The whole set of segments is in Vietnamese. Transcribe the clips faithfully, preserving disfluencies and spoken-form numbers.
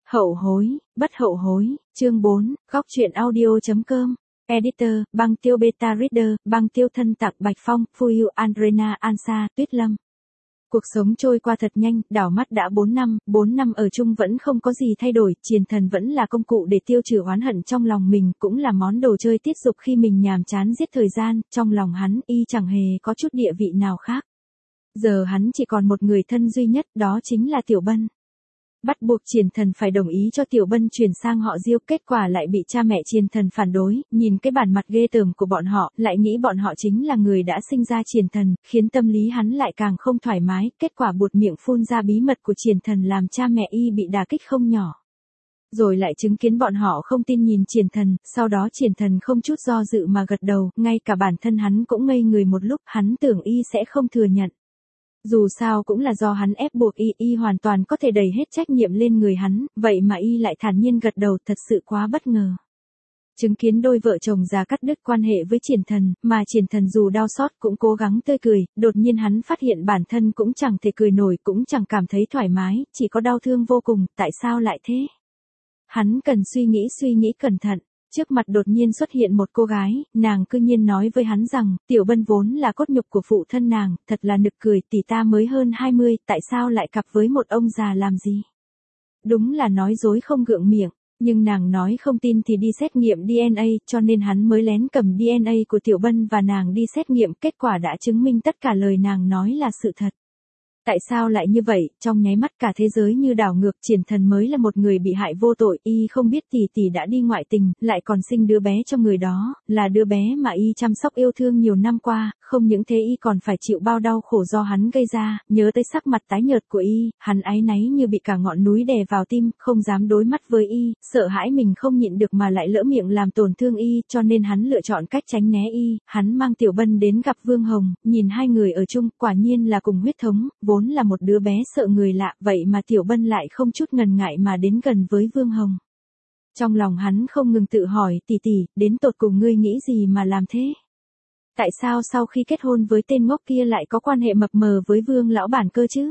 Hậu hối, bất hậu hối, chương bốn, góc truyện audio.com, Editor, băng tiêu beta reader, băng tiêu thân tặng Bạch Phong, Fuyu Andrena Ansa, Tuyết Lâm. Cuộc sống trôi qua thật nhanh, đảo mắt đã bốn năm, bốn năm ở chung vẫn không có gì thay đổi, Triền Thần vẫn là công cụ để tiêu trừ oán hận trong lòng mình, cũng là món đồ chơi tiết dục khi mình nhàm chán giết thời gian, trong lòng hắn y chẳng hề có chút địa vị nào khác. Giờ hắn chỉ còn một người thân duy nhất, đó chính là Tiểu Bân. Bắt buộc Triền Thần phải đồng ý cho Tiểu Bân chuyển sang họ Diêu, kết quả lại bị cha mẹ Triền Thần phản đối, nhìn cái bản mặt ghê tởm của bọn họ, lại nghĩ bọn họ chính là người đã sinh ra Triền Thần, khiến tâm lý hắn lại càng không thoải mái, kết quả buột miệng phun ra bí mật của Triền Thần làm cha mẹ y bị đả kích không nhỏ. Rồi lại chứng kiến bọn họ không tin nhìn Triền Thần, sau đó Triền Thần không chút do dự mà gật đầu, ngay cả bản thân hắn cũng ngây người một lúc, hắn tưởng y sẽ không thừa nhận. Dù sao cũng là do hắn ép buộc y, y hoàn toàn có thể đẩy hết trách nhiệm lên người hắn, vậy mà y lại thản nhiên gật đầu, thật sự quá bất ngờ. Chứng kiến đôi vợ chồng già cắt đứt quan hệ với Triền Thần, mà Triền Thần dù đau xót cũng cố gắng tươi cười, đột nhiên hắn phát hiện bản thân cũng chẳng thể cười nổi, cũng chẳng cảm thấy thoải mái, chỉ có đau thương vô cùng, tại sao lại thế? Hắn cần suy nghĩ suy nghĩ cẩn thận. Trước mặt đột nhiên xuất hiện một cô gái, nàng cư nhiên nói với hắn rằng, Tiểu Bân vốn là cốt nhục của phụ thân nàng, thật là nực cười, tỷ ta mới hơn hai mươi, tại sao lại cặp với một ông già làm gì? Đúng là nói dối không gượng miệng, nhưng nàng nói không tin thì đi xét nghiệm đê en a, cho nên hắn mới lén cầm đê en a của Tiểu Bân và nàng đi xét nghiệm, kết quả đã chứng minh tất cả lời nàng nói là sự thật. Tại sao lại như vậy, trong nháy mắt cả thế giới như đảo ngược, Triền Thần mới là một người bị hại vô tội, y không biết tỷ tỷ đã đi ngoại tình, lại còn sinh đứa bé cho người đó, là đứa bé mà y chăm sóc yêu thương nhiều năm qua, không những thế y còn phải chịu bao đau khổ do hắn gây ra, nhớ tới sắc mặt tái nhợt của y, hắn áy náy như bị cả ngọn núi đè vào tim, không dám đối mắt với y, sợ hãi mình không nhịn được mà lại lỡ miệng làm tổn thương y, cho nên hắn lựa chọn cách tránh né y, hắn mang Tiểu Bân đến gặp Vương Hồng, nhìn hai người ở chung, quả nhiên là cùng huyết thống, vốn là một đứa bé sợ người lạ, vậy mà Tiểu Bân lại không chút ngần ngại mà đến gần với Vương Hồng. Trong lòng hắn không ngừng tự hỏi, tỷ tỷ, đến tột cùng ngươi nghĩ gì mà làm thế? Tại sao sau khi kết hôn với tên ngốc kia lại có quan hệ mập mờ với Vương lão bản cơ chứ?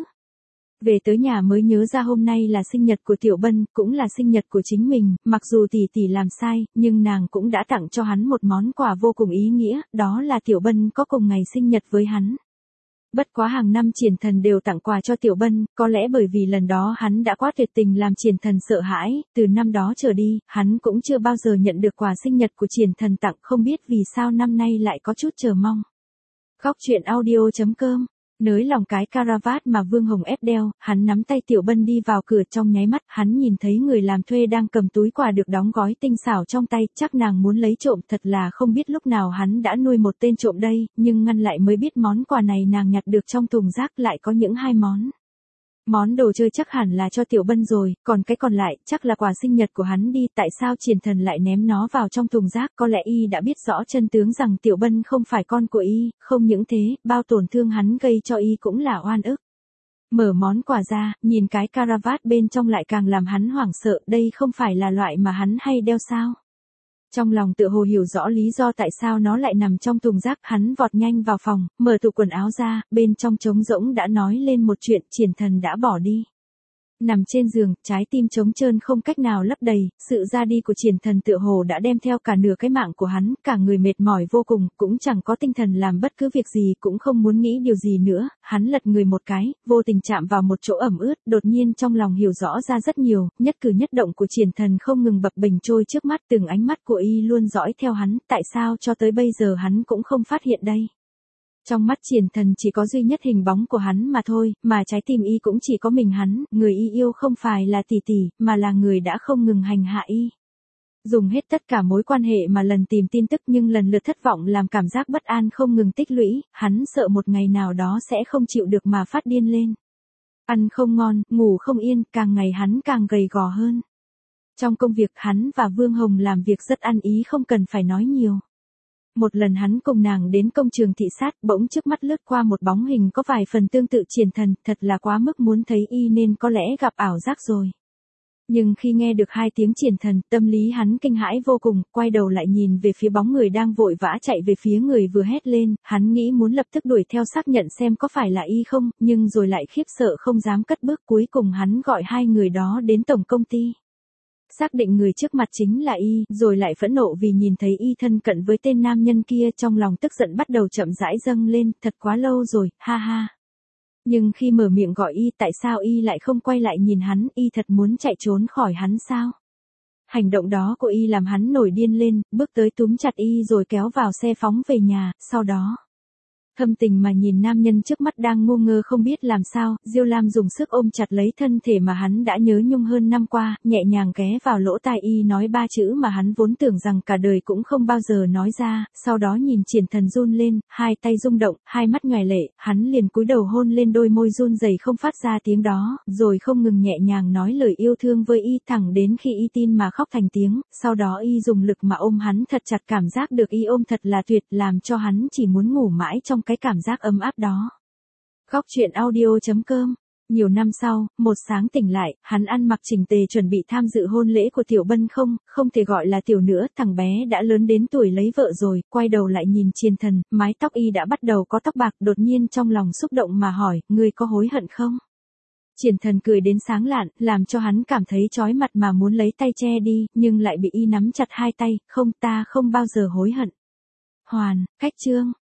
Về tới nhà mới nhớ ra hôm nay là sinh nhật của Tiểu Bân, cũng là sinh nhật của chính mình, mặc dù tỷ tỷ làm sai, nhưng nàng cũng đã tặng cho hắn một món quà vô cùng ý nghĩa, đó là Tiểu Bân có cùng ngày sinh nhật với hắn. Bất quá hàng năm Triền Thần đều tặng quà cho Tiểu Bân, có lẽ bởi vì lần đó hắn đã quá tuyệt tình làm Triền Thần sợ hãi, từ năm đó trở đi, hắn cũng chưa bao giờ nhận được quà sinh nhật của Triền Thần tặng, không biết vì sao năm nay lại có chút chờ mong. Góc truyện audio.com, nới lòng cái caravat mà Vương Hồng ép đeo, hắn nắm tay Tiểu Bân đi vào cửa, trong nháy mắt, hắn nhìn thấy người làm thuê đang cầm túi quà được đóng gói tinh xảo trong tay, chắc nàng muốn lấy trộm, thật là không biết lúc nào hắn đã nuôi một tên trộm đây, nhưng ngăn lại mới biết món quà này nàng nhặt được trong thùng rác lại có những hai món. Món đồ chơi chắc hẳn là cho Tiểu Bân rồi, còn cái còn lại, chắc là quà sinh nhật của hắn đi, tại sao Triền Thần lại ném nó vào trong thùng rác, có lẽ y đã biết rõ chân tướng rằng Tiểu Bân không phải con của y, không những thế, bao tổn thương hắn gây cho y cũng là oan ức. Mở món quà ra, nhìn cái caravat bên trong lại càng làm hắn hoảng sợ, đây không phải là loại mà hắn hay đeo sao? Trong lòng tự hồ hiểu rõ lý do tại sao nó lại nằm trong thùng rác, hắn vọt nhanh vào phòng, mở tủ quần áo ra, bên trong trống rỗng đã nói lên một chuyện, Triền Thần đã bỏ đi. Nằm trên giường, trái tim trống trơn không cách nào lấp đầy, sự ra đi của Triền Thần tựa hồ đã đem theo cả nửa cái mạng của hắn, cả người mệt mỏi vô cùng, cũng chẳng có tinh thần làm bất cứ việc gì, cũng không muốn nghĩ điều gì nữa, hắn lật người một cái, vô tình chạm vào một chỗ ẩm ướt, đột nhiên trong lòng hiểu rõ ra rất nhiều, nhất cử nhất động của Triền Thần không ngừng bập bềnh trôi trước mắt, từng ánh mắt của y luôn dõi theo hắn, tại sao cho tới bây giờ hắn cũng không phát hiện đây? Trong mắt Triền Thần chỉ có duy nhất hình bóng của hắn mà thôi, mà trái tim y cũng chỉ có mình hắn, người y yêu không phải là tỷ tỷ, mà là người đã không ngừng hành hạ y. Dùng hết tất cả mối quan hệ mà lần tìm tin tức nhưng lần lượt thất vọng làm cảm giác bất an không ngừng tích lũy, hắn sợ một ngày nào đó sẽ không chịu được mà phát điên lên. Ăn không ngon, ngủ không yên, càng ngày hắn càng gầy gò hơn. Trong công việc hắn và Vương Hồng làm việc rất ăn ý không cần phải nói nhiều. Một lần hắn cùng nàng đến công trường thị sát, bỗng trước mắt lướt qua một bóng hình có vài phần tương tự Triền Thần, thật là quá mức muốn thấy y nên có lẽ gặp ảo giác rồi. Nhưng khi nghe được hai tiếng Triền Thần, tâm lý hắn kinh hãi vô cùng, quay đầu lại nhìn về phía bóng người đang vội vã chạy về phía người vừa hét lên, hắn nghĩ muốn lập tức đuổi theo xác nhận xem có phải là y không, nhưng rồi lại khiếp sợ không dám cất bước, cuối cùng hắn gọi hai người đó đến tổng công ty. Xác định người trước mặt chính là y, rồi lại phẫn nộ vì nhìn thấy y thân cận với tên nam nhân kia, trong lòng tức giận bắt đầu chậm rãi dâng lên, thật quá lâu rồi, ha ha. Nhưng khi mở miệng gọi y, tại sao y lại không quay lại nhìn hắn, y thật muốn chạy trốn khỏi hắn sao? Hành động đó của y làm hắn nổi điên lên, bước tới túm chặt y rồi kéo vào xe phóng về nhà, sau đó thâm tình mà nhìn nam nhân trước mắt đang ngu ngơ không biết làm sao, Diêu Lam dùng sức ôm chặt lấy thân thể mà hắn đã nhớ nhung hơn năm qua, nhẹ nhàng ghé vào lỗ tai y nói ba chữ mà hắn vốn tưởng rằng cả đời cũng không bao giờ nói ra, sau đó nhìn Triển Thần run lên, hai tay rung động, hai mắt nhòe lệ, hắn liền cúi đầu hôn lên đôi môi run rẩy không phát ra tiếng đó, rồi không ngừng nhẹ nhàng nói lời yêu thương với y thẳng đến khi y tin mà khóc thành tiếng, sau đó y dùng lực mà ôm hắn thật chặt, cảm giác được y ôm thật là tuyệt, làm cho hắn chỉ muốn ngủ mãi trong cái cảm giác ấm áp đó. Góc truyện audio chấm com. Nhiều năm sau, một sáng tỉnh lại, hắn ăn mặc chỉnh tề chuẩn bị tham dự hôn lễ của Tiểu Bân không, không thể gọi là tiểu nữa, thằng bé đã lớn đến tuổi lấy vợ rồi, quay đầu lại nhìn Triển Thần, mái tóc y đã bắt đầu có tóc bạc, đột nhiên trong lòng xúc động mà hỏi, ngươi có hối hận không? Triển Thần cười đến sáng lạn, làm cho hắn cảm thấy chói mặt mà muốn lấy tay che đi, nhưng lại bị y nắm chặt hai tay, không, ta không bao giờ hối hận. Hoàn, cách chương.